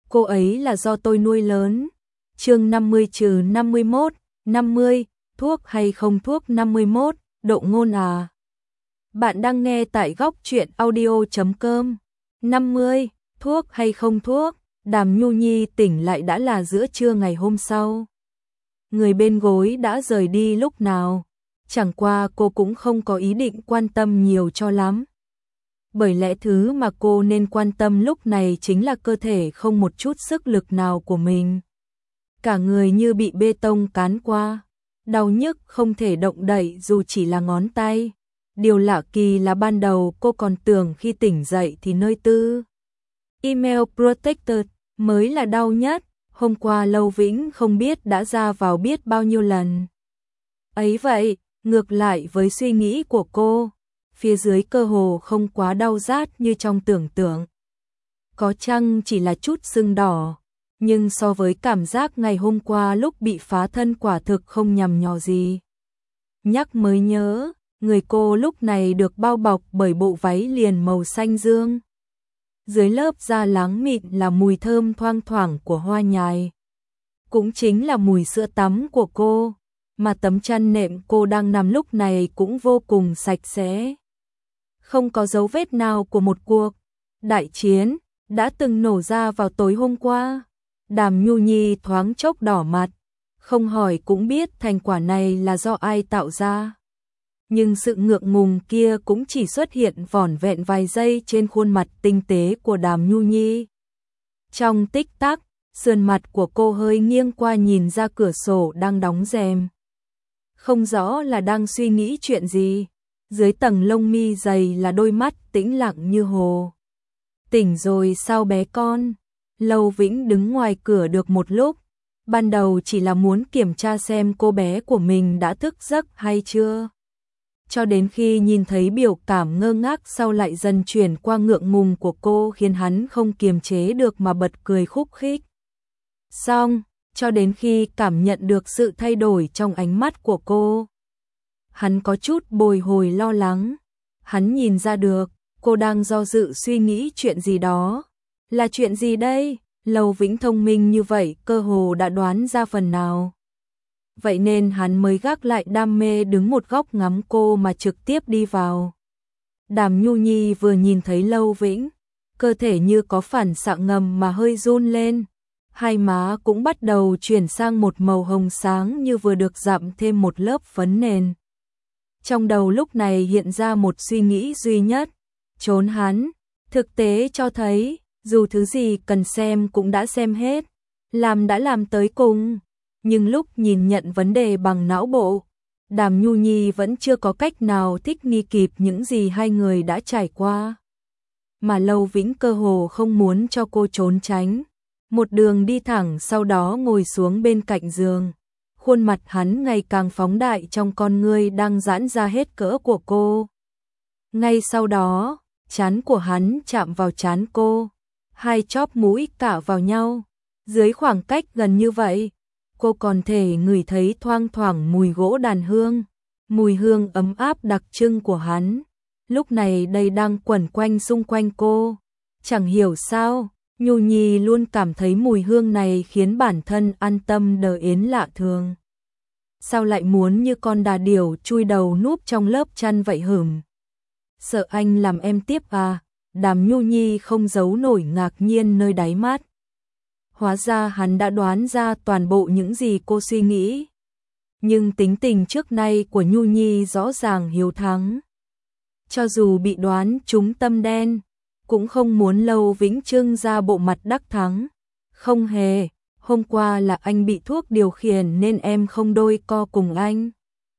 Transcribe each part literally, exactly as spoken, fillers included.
cô ấy là do tôi nuôi lớn. Chương năm mươi trừ năm mươi mốt, năm mươi, thuốc hay không thuốc năm mươi mốt, Độ Ngôn à. Bạn đang nghe tại góc truyện audio chấm com. năm mươi, thuốc hay không thuốc, Đàm Nhu Nhi tỉnh lại đã là giữa trưa ngày hôm sau. Người bên gối đã rời đi lúc nào, chẳng qua cô cũng không có ý định quan tâm nhiều cho lắm. Bởi lẽ thứ mà cô nên quan tâm lúc này chính là cơ thể không một chút sức lực nào của mình. Cả người như bị bê tông cán qua, đau nhức không thể động đậy dù chỉ là ngón tay. Điều lạ kỳ là ban đầu cô còn tưởng khi tỉnh dậy thì nơi tư email protected mới là đau nhất. Hôm qua Lâu Vĩnh không biết đã ra vào biết bao nhiêu lần. Ấy vậy, ngược lại với suy nghĩ của cô, phía dưới cơ hồ không quá đau rát như trong tưởng tượng. Có chăng chỉ là chút sưng đỏ, nhưng so với cảm giác ngày hôm qua lúc bị phá thân quả thực không nhằm nhò gì. Nhắc mới nhớ, người cô lúc này được bao bọc bởi bộ váy liền màu xanh dương. Dưới lớp da láng mịn là mùi thơm thoang thoảng của hoa nhài. Cũng chính là mùi sữa tắm của cô, mà tấm chăn nệm cô đang nằm lúc này cũng vô cùng sạch sẽ. Không có dấu vết nào của một cuộc đại chiến đã từng nổ ra vào tối hôm qua. Đàm Nhu Nhi thoáng chốc đỏ mặt, không hỏi cũng biết thành quả này là do ai tạo ra. Nhưng sự ngượng ngùng kia cũng chỉ xuất hiện vỏn vẹn vài giây trên khuôn mặt tinh tế của Đàm Nhu Nhi. Trong tích tắc, sườn mặt của cô hơi nghiêng qua nhìn ra cửa sổ đang đóng rèm. Không rõ là đang suy nghĩ chuyện gì, dưới tầng lông mi dày là đôi mắt tĩnh lặng như hồ. Tỉnh rồi sao bé con? Lâu Vĩnh đứng ngoài cửa được một lúc, ban đầu chỉ là muốn kiểm tra xem cô bé của mình đã thức giấc hay chưa. Cho đến khi nhìn thấy biểu cảm ngơ ngác sau lại dần chuyển qua ngượng ngùng của cô khiến hắn không kiềm chế được mà bật cười khúc khích. Xong, cho đến khi cảm nhận được sự thay đổi trong ánh mắt của cô, hắn có chút bồi hồi lo lắng. Hắn nhìn ra được, cô đang do dự suy nghĩ chuyện gì đó. Là chuyện gì đây? Lâu Vĩnh thông minh như vậy cơ hồ đã đoán ra phần nào. Vậy nên hắn mới gác lại đam mê đứng một góc ngắm cô mà trực tiếp đi vào. Đàm Nhu Nhi vừa nhìn thấy Lâu Vĩnh, cơ thể như có phản xạ ngầm mà hơi run lên. Hai má cũng bắt đầu chuyển sang một màu hồng sáng như vừa được dặm thêm một lớp phấn nền. Trong đầu lúc này hiện ra một suy nghĩ duy nhất, trốn hắn. Thực tế cho thấy, dù thứ gì cần xem cũng đã xem hết, làm đã làm tới cùng. Nhưng lúc nhìn nhận vấn đề bằng não bộ, Đàm Nhu Nhi vẫn chưa có cách nào thích nghi kịp những gì hai người đã trải qua. Mà Lâu Vĩnh cơ hồ không muốn cho cô trốn tránh. Một đường đi thẳng sau đó ngồi xuống bên cạnh giường. Khuôn mặt hắn ngày càng phóng đại trong con ngươi đang giãn ra hết cỡ của cô. Ngay sau đó, trán của hắn chạm vào trán cô. Hai chóp mũi cạ vào nhau. Dưới khoảng cách gần như vậy, cô còn thể ngửi thấy thoang thoảng mùi gỗ đàn hương. Mùi hương ấm áp đặc trưng của hắn. Lúc này đây đang quẩn quanh xung quanh cô. Chẳng hiểu sao, Nhu Nhi luôn cảm thấy mùi hương này khiến bản thân an tâm đờ yến lạ thường. Sao lại muốn như con đà điểu chui đầu núp trong lớp chăn vậy hửm? Sợ anh làm em tiếp à? Đàm Nhu Nhi không giấu nổi ngạc nhiên nơi đáy mắt. Hóa ra hắn đã đoán ra toàn bộ những gì cô suy nghĩ. Nhưng tính tình trước nay của Nhu Nhi rõ ràng hiếu thắng. Cho dù bị đoán trúng tâm đen, cũng không muốn Lâu Vĩnh trưng ra bộ mặt đắc thắng. Không hề, hôm qua là anh bị thuốc điều khiển nên em không đôi co cùng anh.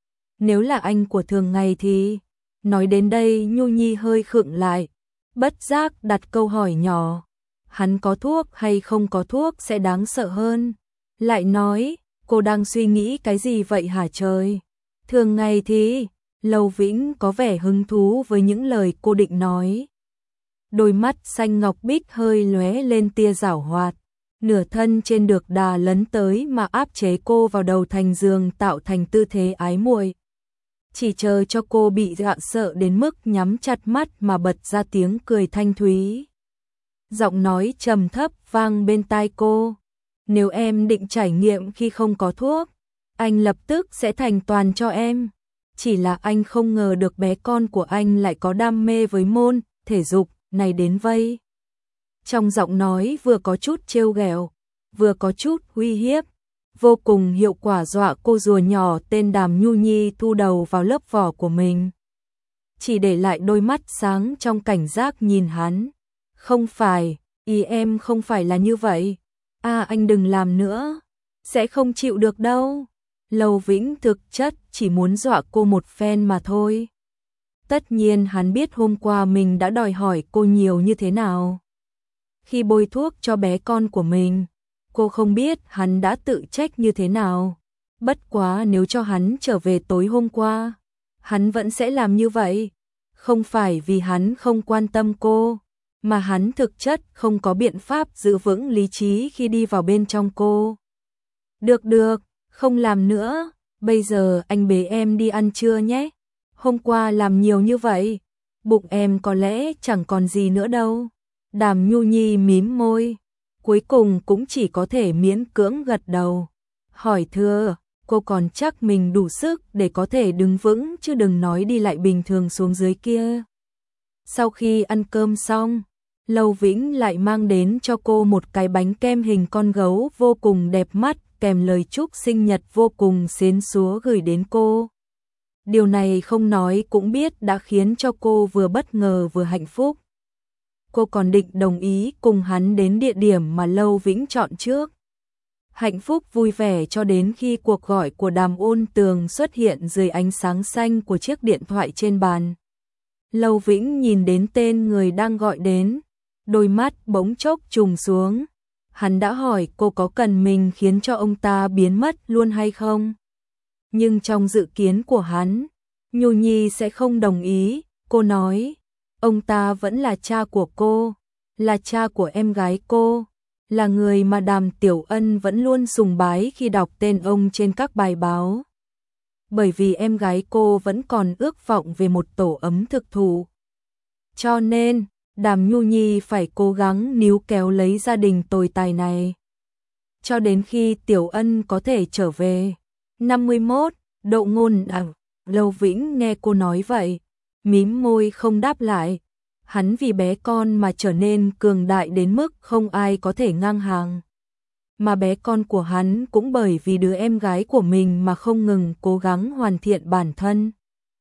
Nếu là anh của thường ngày thì... Nói đến đây Nhu Nhi hơi khựng lại, bất giác đặt câu hỏi nhỏ. Hắn có thuốc hay không có thuốc sẽ đáng sợ hơn. Lại nói, cô đang suy nghĩ cái gì vậy hả trời? Thường ngày thì... Lâu Vĩnh có vẻ hứng thú với những lời cô định nói. Đôi mắt xanh ngọc bích hơi lóe lên tia giảo hoạt, nửa thân trên được đà lấn tới mà áp chế cô vào đầu thành giường tạo thành tư thế ái muội. Chỉ chờ cho cô bị dọa sợ đến mức nhắm chặt mắt mà bật ra tiếng cười thanh thúy. Giọng nói trầm thấp vang bên tai cô. Nếu em định trải nghiệm khi không có thuốc, anh lập tức sẽ thành toàn cho em. Chỉ là anh không ngờ được bé con của anh lại có đam mê với môn thể dục này đến vây. Trong giọng nói vừa có chút trêu ghẹo, vừa có chút uy hiếp, vô cùng hiệu quả dọa cô rùa nhỏ tên Đàm Nhu Nhi thu đầu vào lớp vỏ của mình. Chỉ để lại đôi mắt sáng trong cảnh giác nhìn hắn. Không phải, ý em không phải là như vậy. À anh đừng làm nữa, sẽ không chịu được đâu. Lâu Vĩnh thực chất chỉ muốn dọa cô một phen mà thôi. Tất nhiên hắn biết hôm qua mình đã đòi hỏi cô nhiều như thế nào. Khi bôi thuốc cho bé con của mình, cô không biết hắn đã tự trách như thế nào. Bất quá nếu cho hắn trở về tối hôm qua, hắn vẫn sẽ làm như vậy. Không phải vì hắn không quan tâm cô, mà hắn thực chất không có biện pháp giữ vững lý trí khi đi vào bên trong cô. Được được, không làm nữa, bây giờ anh bế em đi ăn trưa nhé. Hôm qua làm nhiều như vậy, bụng em có lẽ chẳng còn gì nữa đâu. Đàm Nhu Nhi mím môi, cuối cùng cũng chỉ có thể miễn cưỡng gật đầu. Hỏi thưa, cô còn chắc mình đủ sức để có thể đứng vững chứ đừng nói đi lại bình thường xuống dưới kia. Sau khi ăn cơm xong, Lâu Vĩnh lại mang đến cho cô một cái bánh kem hình con gấu vô cùng đẹp mắt, kèm lời chúc sinh nhật vô cùng xến xúa gửi đến cô. Điều này không nói cũng biết đã khiến cho cô vừa bất ngờ vừa hạnh phúc. Cô còn định đồng ý cùng hắn đến địa điểm mà Lâu Vĩnh chọn trước. Hạnh phúc vui vẻ cho đến khi cuộc gọi của Đàm Ôn Tường xuất hiện dưới ánh sáng xanh của chiếc điện thoại trên bàn. Lâu Vĩnh nhìn đến tên người đang gọi đến, đôi mắt bỗng chốc trùng xuống. Hắn đã hỏi cô có cần mình khiến cho ông ta biến mất luôn hay không? Nhưng trong dự kiến của hắn, Nhu Nhi sẽ không đồng ý. Cô nói, ông ta vẫn là cha của cô, là cha của em gái cô, là người mà Đàm Tiểu Ân vẫn luôn sùng bái khi đọc tên ông trên các bài báo. Bởi vì em gái cô vẫn còn ước vọng về một tổ ấm thực thụ. Cho nên, Đàm Nhu Nhi phải cố gắng níu kéo lấy gia đình tồi tài này. Cho đến khi Tiểu Ân có thể trở về. năm mươi mốt, Đậu Ngôn Đằng. Lâu Vĩnh nghe cô nói vậy, mím môi không đáp lại. Hắn vì bé con mà trở nên cường đại đến mức không ai có thể ngang hàng. Mà bé con của hắn cũng bởi vì đứa em gái của mình mà không ngừng cố gắng hoàn thiện bản thân.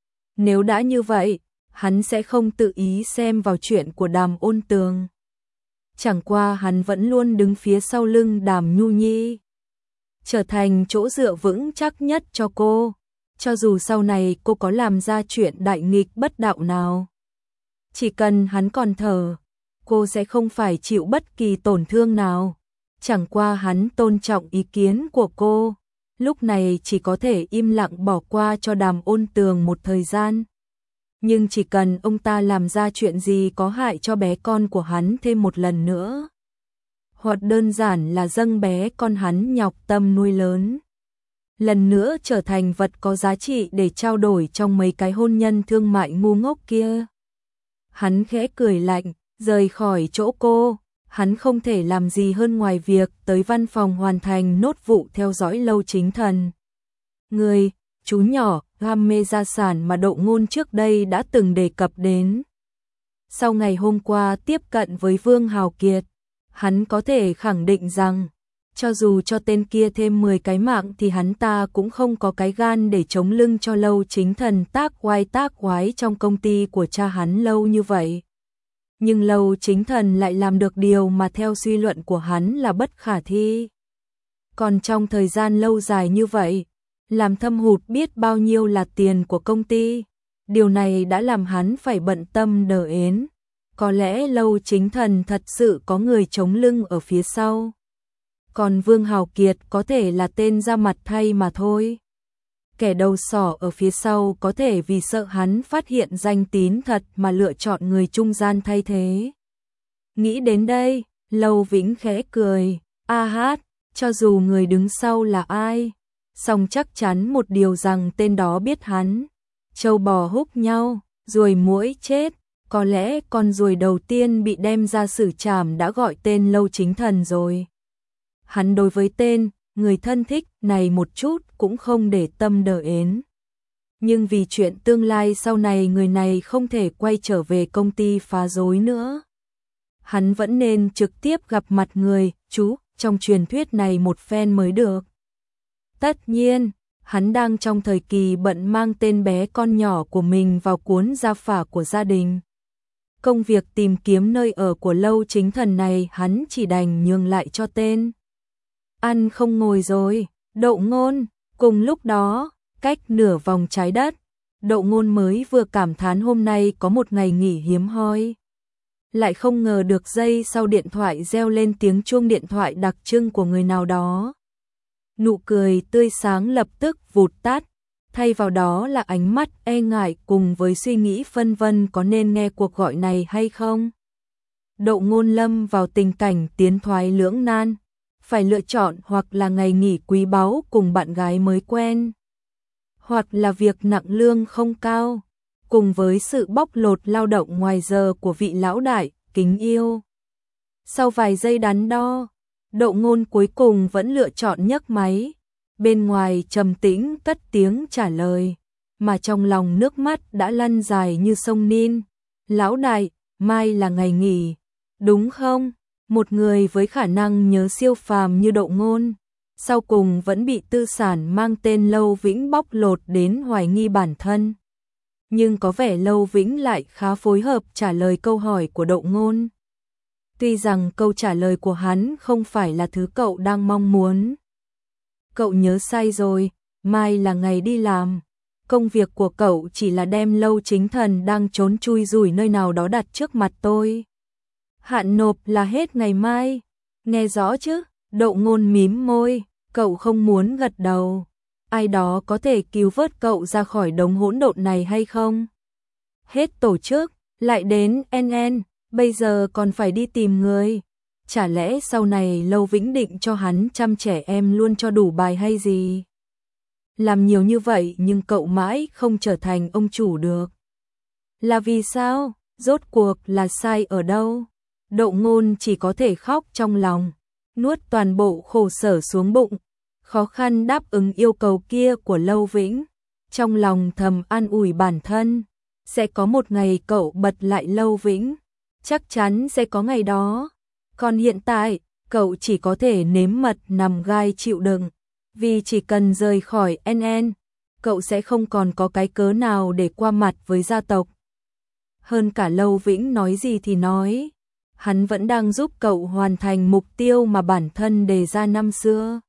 Nếu đã như vậy, hắn sẽ không tự ý xem vào chuyện của Đàm Ôn Tường. Chẳng qua hắn vẫn luôn đứng phía sau lưng Đàm Nhu Nhi, trở thành chỗ dựa vững chắc nhất cho cô, cho dù sau này cô có làm ra chuyện đại nghịch bất đạo nào. Chỉ cần hắn còn thở, cô sẽ không phải chịu bất kỳ tổn thương nào. Chẳng qua hắn tôn trọng ý kiến của cô, lúc này chỉ có thể im lặng bỏ qua cho Đàm Ôn Tường một thời gian. Nhưng chỉ cần ông ta làm ra chuyện gì có hại cho bé con của hắn thêm một lần nữa, hoặc đơn giản là dâng bé con hắn nhọc tâm nuôi lớn, lần nữa trở thành vật có giá trị để trao đổi trong mấy cái hôn nhân thương mại ngu ngốc kia. Hắn khẽ cười lạnh, rời khỏi chỗ cô. Hắn không thể làm gì hơn ngoài việc tới văn phòng hoàn thành nốt vụ theo dõi Lâu Chính Thần. Người, chú nhỏ, ham mê gia sản mà Đậu Ngôn trước đây đã từng đề cập đến. Sau ngày hôm qua tiếp cận với Vương Hào Kiệt, hắn có thể khẳng định rằng, cho dù cho tên kia thêm mười cái mạng thì hắn ta cũng không có cái gan để chống lưng cho Lâu Chính Thần tác oai tác oái trong công ty của cha hắn lâu như vậy. Nhưng Lâu Chính Thần lại làm được điều mà theo suy luận của hắn là bất khả thi. Còn trong thời gian lâu dài như vậy, làm thâm hụt biết bao nhiêu là tiền của công ty. Điều này đã làm hắn phải bận tâm đờ ến. Có lẽ Lâu Chính Thần thật sự có người chống lưng ở phía sau. Còn Vương Hào Kiệt có thể là tên ra mặt thay mà thôi. Kẻ đầu sỏ ở phía sau có thể vì sợ hắn phát hiện danh tín thật mà lựa chọn người trung gian thay thế. Nghĩ đến đây, Lâu Vĩnh khẽ cười, a hát, cho dù người đứng sau là ai, song chắc chắn một điều rằng tên đó biết hắn. Trâu bò húc nhau, ruồi muỗi chết, có lẽ con ruồi đầu tiên bị đem ra xử trảm đã gọi tên Lâu Chính Thần rồi. Hắn đối với tên người thân thích này một chút cũng không để tâm đờ ến. Nhưng vì chuyện tương lai sau này người này không thể quay trở về công ty phá rối nữa. Hắn vẫn nên trực tiếp gặp mặt người, chú, trong truyền thuyết này một phen mới được. Tất nhiên, hắn đang trong thời kỳ bận mang tên bé con nhỏ của mình vào cuốn gia phả của gia đình. Công việc tìm kiếm nơi ở của Lâu Chính Thần này hắn chỉ đành nhường lại cho tên. Ăn không ngồi rồi, Đậu Ngôn, cùng lúc đó, cách nửa vòng trái đất, Đậu Ngôn mới vừa cảm thán hôm nay có một ngày nghỉ hiếm hoi. Lại không ngờ được giây sau điện thoại reo lên tiếng chuông điện thoại đặc trưng của người nào đó. Nụ cười tươi sáng lập tức vụt tắt, thay vào đó là ánh mắt e ngại cùng với suy nghĩ phân vân có nên nghe cuộc gọi này hay không. Đậu Ngôn lâm vào tình cảnh tiến thoái lưỡng nan, phải lựa chọn hoặc là ngày nghỉ quý báu cùng bạn gái mới quen, hoặc là việc nặng lương không cao, cùng với sự bóc lột lao động ngoài giờ của vị lão đại kính yêu. Sau vài giây đắn đo, Đậu Ngôn cuối cùng vẫn lựa chọn nhấc máy. Bên ngoài trầm tĩnh cất tiếng trả lời, mà trong lòng nước mắt đã lăn dài như sông Nin. Lão đại, mai là ngày nghỉ, đúng không? Một người với khả năng nhớ siêu phàm như Đậu Ngôn, sau cùng vẫn bị tư sản mang tên Lâu Vĩnh bóc lột đến hoài nghi bản thân. Nhưng có vẻ Lâu Vĩnh lại khá phối hợp trả lời câu hỏi của Đậu Ngôn. Tuy rằng câu trả lời của hắn không phải là thứ cậu đang mong muốn. Cậu nhớ sai rồi, mai là ngày đi làm. Công việc của cậu chỉ là đem Lâu Chính Thần đang trốn chui rủi nơi nào đó đặt trước mặt tôi. Hạn nộp là hết ngày mai. Nghe rõ chứ? Đậu Ngôn mím môi, cậu không muốn gật đầu. Ai đó có thể cứu vớt cậu ra khỏi đống hỗn độn này hay không? Hết tổ chức, lại đến en en, bây giờ còn phải đi tìm người. Chả lẽ sau này Lâu Vĩnh định cho hắn chăm trẻ em luôn cho đủ bài hay gì? Làm nhiều như vậy nhưng cậu mãi không trở thành ông chủ được. Là vì sao? Rốt cuộc là sai ở đâu? Đậu Ngôn chỉ có thể khóc trong lòng, nuốt toàn bộ khổ sở xuống bụng, khó khăn đáp ứng yêu cầu kia của Lâu Vĩnh. Trong lòng thầm an ủi bản thân, sẽ có một ngày cậu bật lại Lâu Vĩnh, chắc chắn sẽ có ngày đó. Còn hiện tại, cậu chỉ có thể nếm mật nằm gai chịu đựng, vì chỉ cần rời khỏi en en, cậu sẽ không còn có cái cớ nào để qua mặt với gia tộc. Hơn cả Lâu Vĩnh nói gì thì nói, hắn vẫn đang giúp cậu hoàn thành mục tiêu mà bản thân đề ra năm xưa.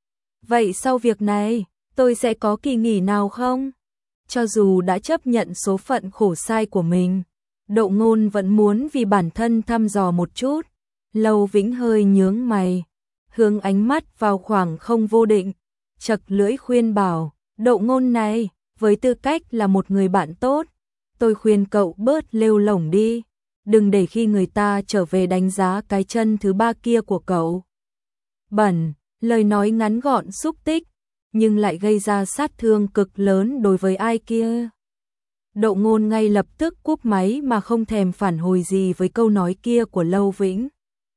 Vậy sau việc này, tôi sẽ có kỳ nghỉ nào không? Cho dù đã chấp nhận số phận khổ sai của mình, Đậu Ngôn vẫn muốn vì bản thân thăm dò một chút. Lâu Vĩnh hơi nhướng mày, hướng ánh mắt vào khoảng không vô định, chật lưỡi khuyên bảo, Đậu Ngôn này, với tư cách là một người bạn tốt, tôi khuyên cậu bớt lêu lổng đi, đừng để khi người ta trở về đánh giá cái chân thứ ba kia của cậu. Bẩn, lời nói ngắn gọn xúc tích, nhưng lại gây ra sát thương cực lớn đối với ai kia. Đậu Ngôn ngay lập tức cúp máy mà không thèm phản hồi gì với câu nói kia của Lâu Vĩnh.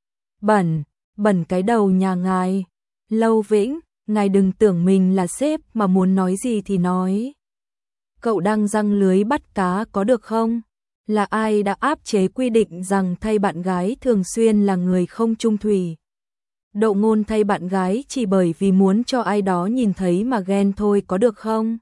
Bẩn, bẩn cái đầu nhà ngài. Lâu Vĩnh, ngài đừng tưởng mình là sếp mà muốn nói gì thì nói. Cậu đang giăng lưới bắt cá có được không? Là ai đã áp chế quy định rằng thay bạn gái thường xuyên là người không trung thủy? Đậu Ngôn thay bạn gái chỉ bởi vì muốn cho ai đó nhìn thấy mà ghen thôi có được không?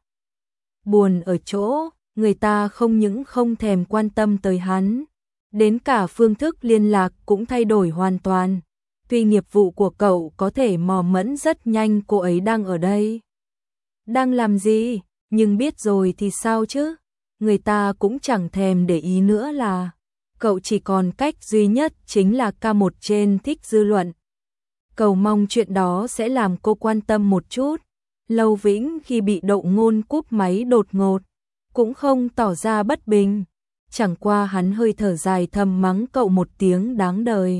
Buồn ở chỗ, người ta không những không thèm quan tâm tới hắn, đến cả phương thức liên lạc cũng thay đổi hoàn toàn. Tuy nghiệp vụ của cậu có thể mò mẫm rất nhanh cô ấy đang ở đây, đang làm gì, nhưng biết rồi thì sao chứ? Người ta cũng chẳng thèm để ý nữa là cậu chỉ còn cách duy nhất chính là ca một trên thích dư luận. Cầu mong chuyện đó sẽ làm cô quan tâm một chút. Lâu Vĩnh khi bị Đậu Ngôn cúp máy đột ngột, cũng không tỏ ra bất bình. Chẳng qua hắn hơi thở dài thầm mắng cậu một tiếng đáng đời.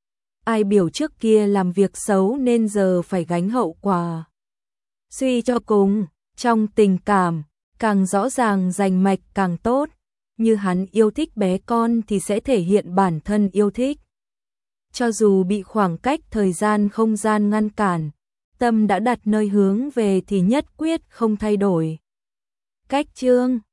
Ai biểu trước kia làm việc xấu nên giờ phải gánh hậu quả. Suy cho cùng, trong tình cảm, càng rõ ràng rành mạch càng tốt. như hắn yêu thích bé con thì sẽ thể hiện bản thân yêu thích. Cho dù bị khoảng cách thời gian không gian ngăn cản, tâm đã đặt nơi hướng về thì nhất quyết không thay đổi. Cách chương